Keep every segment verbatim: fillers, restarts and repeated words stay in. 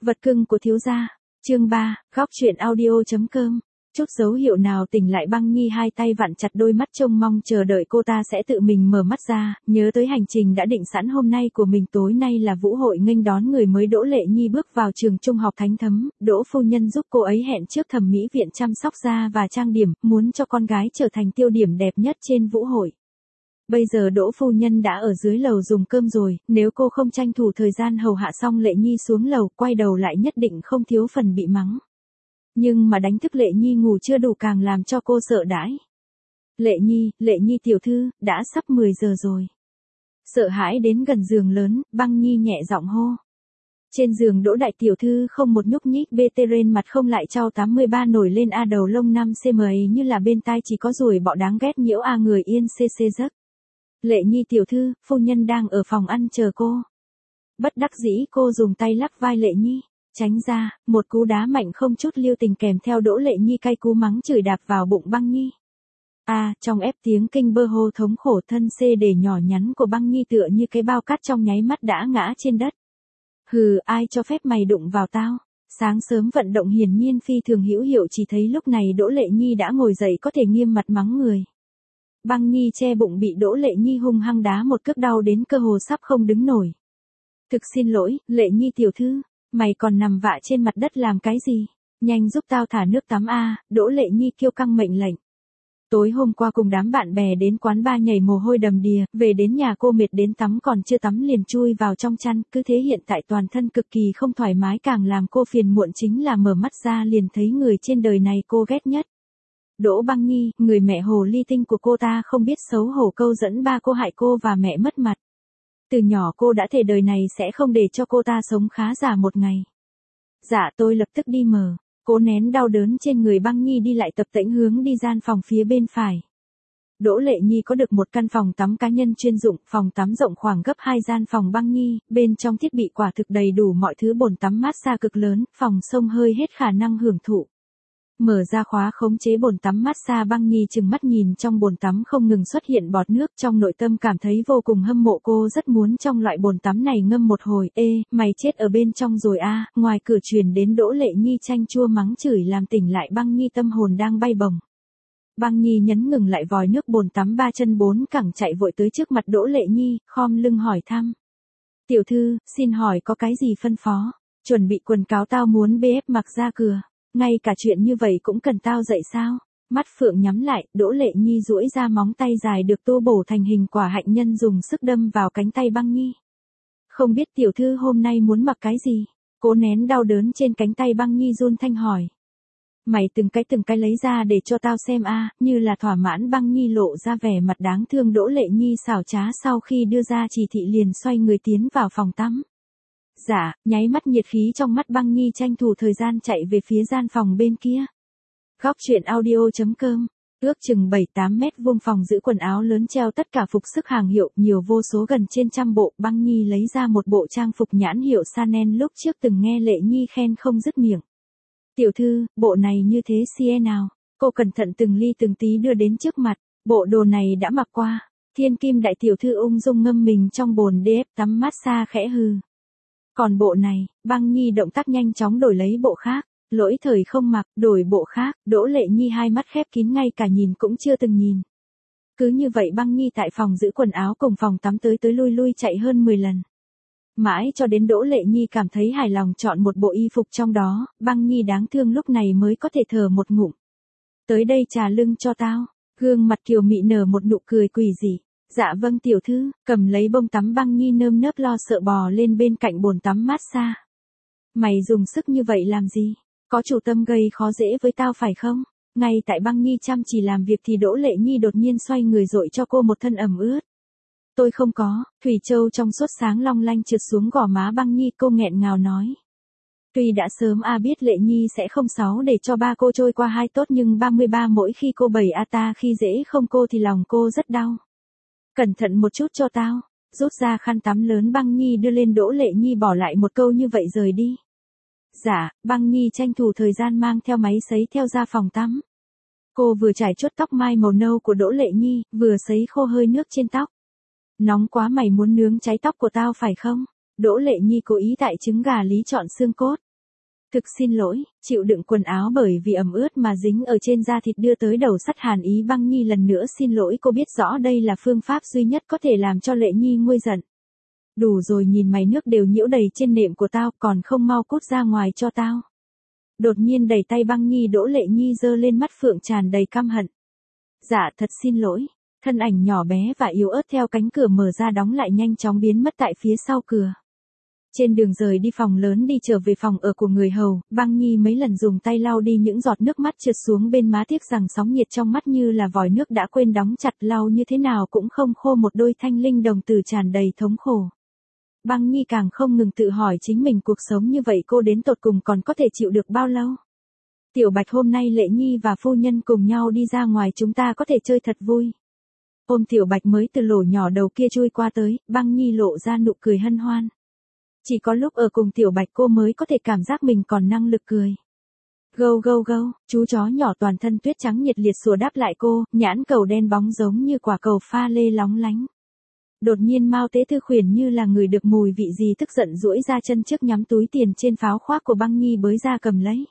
Vật cưng của thiếu gia. Chương ba, góc truyện audio.com. Chút dấu hiệu nào tỉnh lại Băng Nhi, hai tay vặn chặt đôi mắt trông mong chờ đợi cô ta sẽ tự mình mở mắt ra, nhớ tới hành trình đã định sẵn hôm nay của mình. Tối nay là vũ hội nghênh đón người mới Đỗ Lệ Nhi bước vào trường trung học Thánh Thấm, Đỗ phu nhân giúp cô ấy hẹn trước thẩm mỹ viện chăm sóc da và trang điểm, muốn cho con gái trở thành tiêu điểm đẹp nhất trên vũ hội. Bây giờ Đỗ phu nhân đã ở dưới lầu dùng cơm rồi, nếu cô không tranh thủ thời gian hầu hạ xong Lệ Nhi xuống lầu, quay đầu lại nhất định không thiếu phần bị mắng. Nhưng mà đánh thức Lệ Nhi ngủ chưa đủ càng làm cho cô sợ đãi. Lệ Nhi, Lệ Nhi tiểu thư, đã sắp mười giờ rồi. Sợ hãi đến gần giường lớn, Băng Nhi nhẹ giọng hô. Trên giường Đỗ đại tiểu thư không một nhúc nhích, bê tê rên mặt không lại trao tám mươi ba nổi lên a đầu lông năm xăng-ti-mét ấy như là bên tai chỉ có ruồi bọ đáng ghét nhiễu a người yên xê xê giấc. Lệ Nhi tiểu thư, phu nhân đang ở phòng ăn chờ cô. Bất đắc dĩ cô dùng tay lắc vai Lệ Nhi. Tránh ra, một cú đá mạnh không chút lưu tình kèm theo Đỗ Lệ Nhi cay cú mắng chửi đạp vào bụng Băng Nhi. A, à, trong ép tiếng kinh bơ hô thống khổ, thân xê để nhỏ nhắn của Băng Nhi tựa như cái bao cát trong nháy mắt đã ngã trên đất. Hừ, ai cho phép mày đụng vào tao? Sáng sớm vận động hiển nhiên phi thường hữu hiệu, chỉ thấy lúc này Đỗ Lệ Nhi đã ngồi dậy có thể nghiêm mặt mắng người. Băng Nhi che bụng bị Đỗ Lệ Nhi hung hăng đá một cước đau đến cơ hồ sắp không đứng nổi. Thực xin lỗi, Lệ Nhi tiểu thư. Mày còn nằm vạ trên mặt đất làm cái gì? Nhanh giúp tao thả nước tắm a, Đỗ Lệ Nhi kiêu căng mệnh lệnh. Tối hôm qua cùng đám bạn bè đến quán bar nhảy mồ hôi đầm đìa, về đến nhà cô mệt đến tắm còn chưa tắm liền chui vào trong chăn, cứ thế hiện tại toàn thân cực kỳ không thoải mái, càng làm cô phiền muộn chính là mở mắt ra liền thấy người trên đời này cô ghét nhất. Đỗ Băng Nhi, người mẹ hồ ly tinh của cô ta không biết xấu hổ câu dẫn ba cô hại cô và mẹ mất mặt. Từ nhỏ cô đã thề đời này sẽ không để cho cô ta sống khá giả một ngày. Dạ tôi lập tức đi mở. Cố nén đau đớn trên người Băng Nhi đi lại tập tễnh hướng đi gian phòng phía bên phải. Đỗ Lệ Nhi có được một căn phòng tắm cá nhân chuyên dụng, phòng tắm rộng khoảng gấp hai gian phòng Băng Nhi, bên trong thiết bị quả thực đầy đủ mọi thứ, bồn tắm massage cực lớn, phòng xông hơi hết khả năng hưởng thụ. Mở ra khóa khống chế bồn tắm massage, Băng Nhi trừng mắt nhìn trong bồn tắm không ngừng xuất hiện bọt nước, trong nội tâm cảm thấy vô cùng hâm mộ, cô rất muốn trong loại bồn tắm này ngâm một hồi. Ê, mày chết ở bên trong rồi a, à. Ngoài cửa truyền đến Đỗ Lệ Nhi chanh chua mắng chửi làm tỉnh lại Băng Nhi tâm hồn đang bay bổng. Băng Nhi nhấn ngừng lại vòi nước bồn tắm, ba chân bốn cẳng chạy vội tới trước mặt Đỗ Lệ Nhi, khom lưng hỏi thăm. Tiểu thư, xin hỏi có cái gì phân phó? Chuẩn bị quần cáo tao muốn bê ép mặc ra cửa. Ngay cả chuyện như vậy cũng cần tao dạy sao? Mắt phượng nhắm lại, Đỗ Lệ Nhi duỗi ra móng tay dài được tô bổ thành hình quả hạnh nhân dùng sức đâm vào cánh tay Băng Nhi. Không biết tiểu thư hôm nay muốn mặc cái gì? Cố nén đau đớn trên cánh tay Băng Nhi run thanh hỏi. Mày từng cái từng cái lấy ra để cho tao xem a, à, như là thỏa mãn. Băng Nhi lộ ra vẻ mặt đáng thương. Đỗ Lệ Nhi xảo trá sau khi đưa ra chỉ thị liền xoay người tiến vào phòng tắm. Dạ, nháy mắt nhiệt khí trong mắt Băng Nhi tranh thủ thời gian chạy về phía gian phòng bên kia. Góc truyện audio.com. Ước chừng bảy tám mét vuông phòng giữ quần áo lớn treo tất cả phục sức hàng hiệu, nhiều vô số gần trên trăm bộ. Băng Nhi lấy ra một bộ trang phục nhãn hiệu Chanel lúc trước từng nghe Lệ Nhi khen không dứt miệng. Tiểu thư, bộ này như thế xê nào? Cô cẩn thận từng ly từng tí đưa đến trước mặt. Bộ đồ này đã mặc qua. Thiên kim đại tiểu thư ung dung ngâm mình trong bồn đê ép tắm massage khẽ hừ. Còn bộ này, Băng Nhi động tác nhanh chóng đổi lấy bộ khác. Lỗi thời không mặc, đổi bộ khác. Đỗ Lệ Nhi hai mắt khép kín, ngay cả nhìn cũng chưa từng nhìn. Cứ như vậy Băng Nhi tại phòng giữ quần áo cùng phòng tắm tới tới lui lui chạy hơn mười lần. Mãi cho đến Đỗ Lệ Nhi cảm thấy hài lòng chọn một bộ y phục trong đó, Băng Nhi đáng thương lúc này mới có thể thở một ngụm. Tới đây trà lưng cho tao. Gương mặt kiều mị nở một nụ cười quỷ dị. Dạ vâng tiểu thư, cầm lấy bông tắm. Băng Nhi nơm nớp lo sợ bò lên bên cạnh bồn tắm massage. Mày dùng sức như vậy làm gì? Có chủ tâm gây khó dễ với tao phải không? Ngay tại Băng Nhi chăm chỉ làm việc thì Đỗ Lệ Nhi đột nhiên xoay người dội cho cô một thân ẩm ướt. Tôi không có. Thủy châu trong suốt sáng long lanh trượt xuống gò má Băng Nhi, cô nghẹn ngào nói. Tuy đã sớm a à biết Lệ Nhi sẽ không sáu để cho ba cô trôi qua hai tốt, nhưng ba mươi ba mỗi khi cô bảy a ta khi dễ không cô thì lòng cô rất đau. Cẩn thận một chút cho tao. Rút ra khăn tắm lớn Băng Nhi đưa lên. Đỗ Lệ Nhi bỏ lại một câu như vậy rời đi. Dạ, Băng Nhi tranh thủ thời gian mang theo máy sấy theo ra phòng tắm. Cô vừa trải chuốt tóc mai màu nâu của Đỗ Lệ Nhi, vừa sấy khô hơi nước trên tóc. Nóng quá, mày muốn nướng cháy tóc của tao phải không? Đỗ Lệ Nhi cố ý tại trứng gà lý chọn xương cốt. Thực xin lỗi, chịu đựng quần áo bởi vì ẩm ướt mà dính ở trên da thịt đưa tới đầu sắt Hàn Ý Băng Nhi lần nữa xin lỗi, cô biết rõ đây là phương pháp duy nhất có thể làm cho Lệ Nhi nguôi giận. Đủ rồi, nhìn mày nước đều nhiễu đầy trên nệm của tao, còn không mau cút ra ngoài cho tao. Đột nhiên đẩy tay Băng Nhi đỗ Lệ Nhi giơ lên, mắt phượng tràn đầy căm hận. Dạ thật xin lỗi. Thân ảnh nhỏ bé và yếu ớt theo cánh cửa mở ra đóng lại nhanh chóng biến mất tại phía sau cửa. Trên đường rời đi phòng lớn đi trở về phòng ở của người hầu, Băng Nhi mấy lần dùng tay lau đi những giọt nước mắt trượt xuống bên má, tiếc rằng sóng nhiệt trong mắt như là vòi nước đã quên đóng chặt, lau như thế nào cũng không khô một đôi thanh linh đồng tử tràn đầy thống khổ. Băng Nhi càng không ngừng tự hỏi chính mình, cuộc sống như vậy cô đến tột cùng còn có thể chịu được bao lâu. Tiểu Bạch, hôm nay Lệ Nhi và phu nhân cùng nhau đi ra ngoài, chúng ta có thể chơi thật vui. Ôm Tiểu Bạch mới từ lỗ nhỏ đầu kia chui qua tới, Băng Nhi lộ ra nụ cười hân hoan. Chỉ có lúc ở cùng Tiểu Bạch cô mới có thể cảm giác mình còn năng lực cười. Gâu gâu gâu, chú chó nhỏ toàn thân tuyết trắng nhiệt liệt sủa đáp lại cô, nhãn cầu đen bóng giống như quả cầu pha lê lóng lánh. Đột nhiên Mao Tế Thư Khuyển như là người được mùi vị gì tức giận duỗi ra chân trước nhắm túi tiền trên pháo khoác của Băng Nhi bới ra cầm lấy.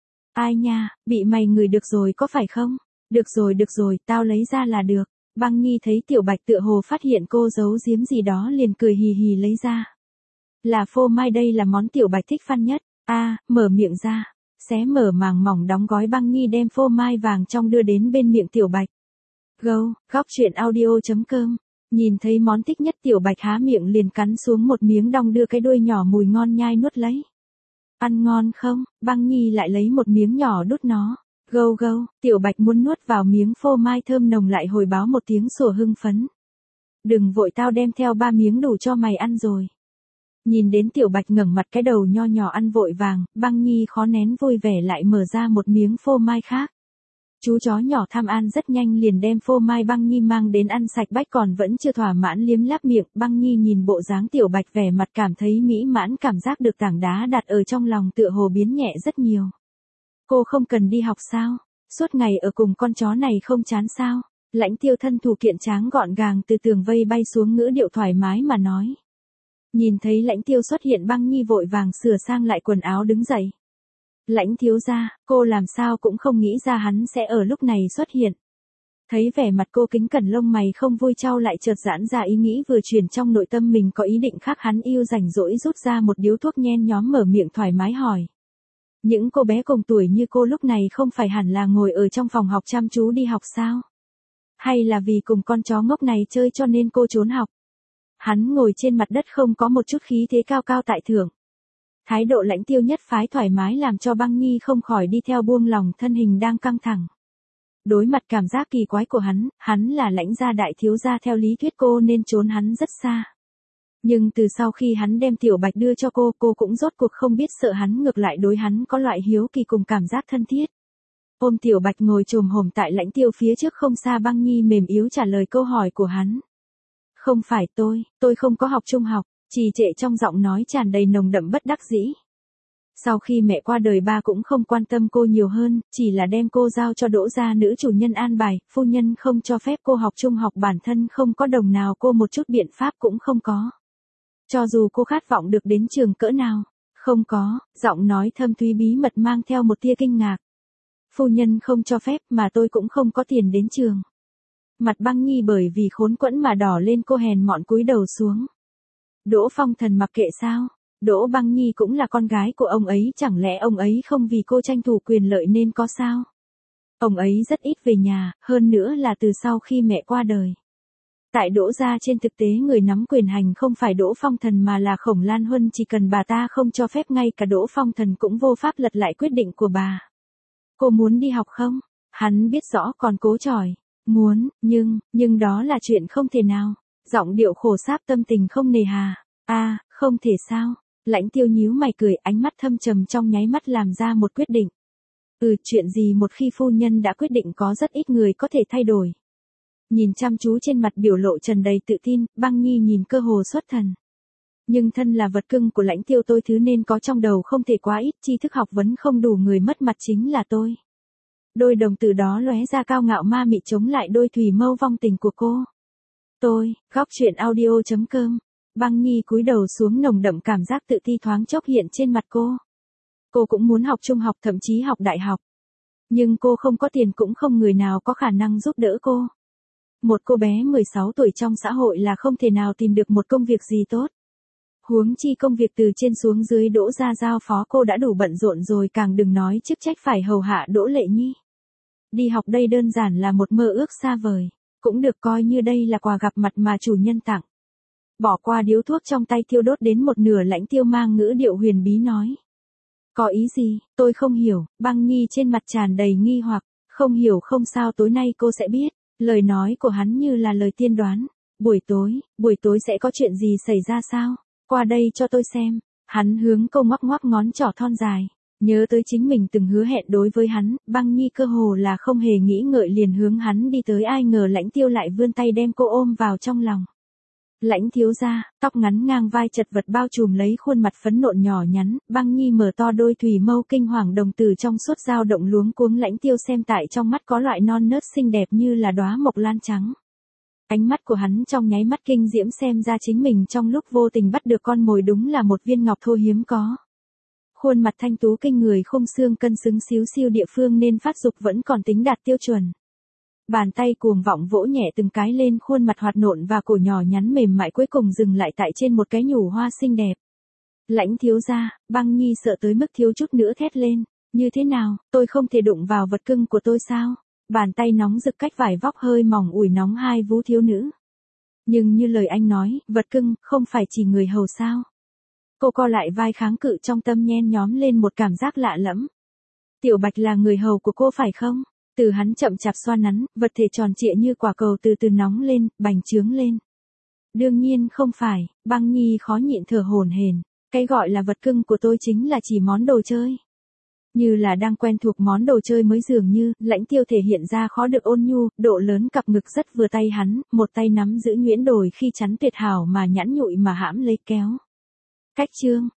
Ai nha, bị mày ngửi được rồi có phải không? Được rồi được rồi, tao lấy ra là được. Băng Nhi thấy Tiểu Bạch tựa hồ phát hiện cô giấu giếm gì đó liền cười hì hì lấy ra. Là phô mai, đây là món Tiểu Bạch thích fan nhất. A, à, mở miệng ra. Xé mở màng mỏng đóng gói, Băng Nhi đem phô mai vàng trong đưa đến bên miệng Tiểu Bạch. Go, góc truyện audio chấm com. Nhìn thấy món thích nhất, Tiểu Bạch há miệng liền cắn xuống một miếng, đong đưa cái đuôi nhỏ mùi ngon nhai nuốt lấy. Ăn ngon không? Băng Nhi lại lấy một miếng nhỏ đút nó. Gâu gâu, Tiểu Bạch muốn nuốt vào miếng phô mai thơm nồng lại hồi báo một tiếng sủa hưng phấn. Đừng vội, tao đem theo ba miếng đủ cho mày ăn rồi. Nhìn đến Tiểu Bạch ngẩng mặt cái đầu nho nhỏ ăn vội vàng, Băng Nhi khó nén vui vẻ lại mở ra một miếng phô mai khác. Chú chó nhỏ tham ăn rất nhanh liền đem phô mai Băng Nhi mang đến ăn sạch bách, còn vẫn chưa thỏa mãn liếm láp miệng. Băng Nhi nhìn bộ dáng Tiểu Bạch vẻ mặt cảm thấy mỹ mãn, cảm giác được tảng đá đặt ở trong lòng tựa hồ biến nhẹ rất nhiều. Cô không cần đi học sao? Suốt ngày ở cùng con chó này không chán sao? Lãnh Tiêu thân thủ kiện tráng gọn gàng từ tường vây bay xuống, ngữ điệu thoải mái mà nói. Nhìn thấy Lãnh Tiêu xuất hiện, Băng Nhi vội vàng sửa sang lại quần áo đứng dậy. Lãnh thiếu gia, cô làm sao cũng không nghĩ ra hắn sẽ ở lúc này xuất hiện. Thấy vẻ mặt cô kính cẩn, lông mày không vui chau lại, chợt giãn ra ý nghĩ vừa chuyển trong nội tâm mình có ý định khác. Hắn yêu rảnh rỗi rút ra một điếu thuốc nhen nhóm, mở miệng thoải mái hỏi. Những cô bé cùng tuổi như cô lúc này không phải hẳn là ngồi ở trong phòng học chăm chú đi học sao? Hay là vì cùng con chó ngốc này chơi cho nên cô trốn học? Hắn ngồi trên mặt đất không có một chút khí thế cao cao tại thượng. Thái độ Lãnh Tiêu nhất phái thoải mái làm cho Băng Nhi không khỏi đi theo buông lòng thân hình đang căng thẳng. Đối mặt cảm giác kỳ quái của hắn, hắn là Lãnh gia đại thiếu gia, theo lý thuyết cô nên trốn hắn rất xa. Nhưng từ sau khi hắn đem Tiểu Bạch đưa cho cô, cô cũng rốt cuộc không biết sợ hắn, ngược lại đối hắn có loại hiếu kỳ cùng cảm giác thân thiết. Ôm Tiểu Bạch ngồi chồm hổm tại Lãnh Tiêu phía trước không xa, Băng Nhi mềm yếu trả lời câu hỏi của hắn. Không phải tôi, tôi không có học trung học, trì trệ trong giọng nói tràn đầy nồng đậm bất đắc dĩ. Sau khi mẹ qua đời, ba cũng không quan tâm cô nhiều hơn, chỉ là đem cô giao cho Đỗ gia nữ chủ nhân an bài, phu nhân không cho phép cô học trung học, bản thân không có đồng nào, cô một chút biện pháp cũng không có. Cho dù cô khát vọng được đến trường cỡ nào, không có, giọng nói thâm thúy bí mật mang theo một tia kinh ngạc. Phu nhân không cho phép mà tôi cũng không có tiền đến trường. Mặt Băng Nhi bởi vì khốn quẫn mà đỏ lên, cô hèn mọn cúi đầu xuống. Đỗ Phong Thần mặc kệ sao? Đỗ Băng Nhi cũng là con gái của ông ấy, chẳng lẽ ông ấy không vì cô tranh thủ quyền lợi nên có sao? Ông ấy rất ít về nhà, hơn nữa là từ sau khi mẹ qua đời. Tại Đỗ gia trên thực tế người nắm quyền hành không phải Đỗ Phong Thần mà là Khổng Lan Huân, chỉ cần bà ta không cho phép ngay cả Đỗ Phong Thần cũng vô pháp lật lại quyết định của bà. Cô muốn đi học không? Hắn biết rõ còn cố chỏi. Muốn, nhưng, nhưng đó là chuyện không thể nào. Giọng điệu khổ sáp, tâm tình không nề hà. A, à, không thể sao? Lãnh Tiêu nhíu mày cười, ánh mắt thâm trầm trong nháy mắt làm ra một quyết định. Ừ, chuyện gì một khi phu nhân đã quyết định có rất ít người có thể thay đổi. Nhìn chăm chú trên mặt biểu lộ tràn đầy tự tin, Băng Nhi nhìn cơ hồ xuất thần. Nhưng thân là vật cưng của Lãnh Tiêu, tôi thứ nên có trong đầu không thể quá ít, tri thức học vấn không đủ, người mất mặt chính là tôi. Đôi đồng tử đó lóe ra cao ngạo ma mị chống lại đôi thủy mâu vong tình của cô. Tôi, góc truyện audio chấm com. Băng Nhi cúi đầu xuống, nồng đậm cảm giác tự ti thoáng chốc hiện trên mặt cô. cô cũng muốn học trung học thậm chí học đại học. Nhưng cô không có tiền cũng không người nào có khả năng giúp đỡ cô. Một cô bé mười sáu tuổi trong xã hội là không thể nào tìm được một công việc gì tốt. Huống chi công việc từ trên xuống dưới Đỗ gia giao phó cô đã đủ bận rộn rồi, càng đừng nói chức trách phải hầu hạ Đỗ Lệ Nhi. Đi học đây đơn giản là một mơ ước xa vời, cũng được coi như đây là quà gặp mặt mà chủ nhân tặng. Bỏ qua điếu thuốc trong tay thiêu đốt đến một nửa, Lãnh Tiêu mang ngữ điệu huyền bí nói. Có ý gì, tôi không hiểu. Băng Nhi trên mặt tràn đầy nghi hoặc. Không hiểu không sao, tối nay cô sẽ biết. Lời nói của hắn như là lời tiên đoán. Buổi tối, buổi tối sẽ có chuyện gì xảy ra sao? Qua đây cho tôi xem. Hắn hướng cô ngoắc ngoắc ngón trỏ thon dài. Nhớ tới chính mình từng hứa hẹn đối với hắn, Băng Nhi cơ hồ là không hề nghĩ ngợi liền hướng hắn đi tới, ai ngờ Lãnh Tiêu lại vươn tay đem cô ôm vào trong lòng. Lãnh thiếu gia, tóc ngắn ngang vai chật vật bao trùm lấy khuôn mặt phấn nộn nhỏ nhắn, Băng Nhi mở to đôi thủy mâu kinh hoàng đồng tử trong suốt dao động luống cuống, Lãnh Tiêu xem tại trong mắt có loại non nớt xinh đẹp như là đóa mộc lan trắng. Ánh mắt của hắn trong nháy mắt kinh diễm, xem ra chính mình trong lúc vô tình bắt được con mồi đúng là một viên ngọc thô hiếm có. Khuôn mặt thanh tú kinh người, khung xương cân xứng, xíu xiu địa phương nên phát dục vẫn còn tính đạt tiêu chuẩn. Bàn tay cuồng vọng vỗ nhẹ từng cái lên khuôn mặt hoạt nộn và cổ nhỏ nhắn mềm mại, cuối cùng dừng lại tại trên một cái nhủ hoa xinh đẹp. Lãnh thiếu gia, Băng Nhi sợ tới mức thiếu chút nữa thét lên. Như thế nào, tôi không thể đụng vào vật cưng của tôi sao? Bàn tay nóng rực cách vải vóc hơi mỏng ủi nóng hai vú thiếu nữ. Nhưng như lời anh nói, vật cưng, không phải chỉ người hầu sao? Cô co lại vai kháng cự, trong tâm nhen nhóm lên một cảm giác lạ lẫm. Tiểu Bạch là người hầu của cô phải không? Từ hắn chậm chạp xoa nắn, vật thể tròn trịa như quả cầu từ từ nóng lên, bành trướng lên. Đương nhiên không phải. Băng Nhi khó nhịn thở hổn hển. Cái gọi là vật cưng của tôi chính là chỉ món đồ chơi. Như là đang quen thuộc món đồ chơi mới dường như, Lãnh Tiêu thể hiện ra khó được ôn nhu, độ lớn cặp ngực rất vừa tay hắn, một tay nắm giữ nhuyễn đồi khi chắn tuyệt hảo mà nhẵn nhụi mà hãm lấy kéo. Cách chương,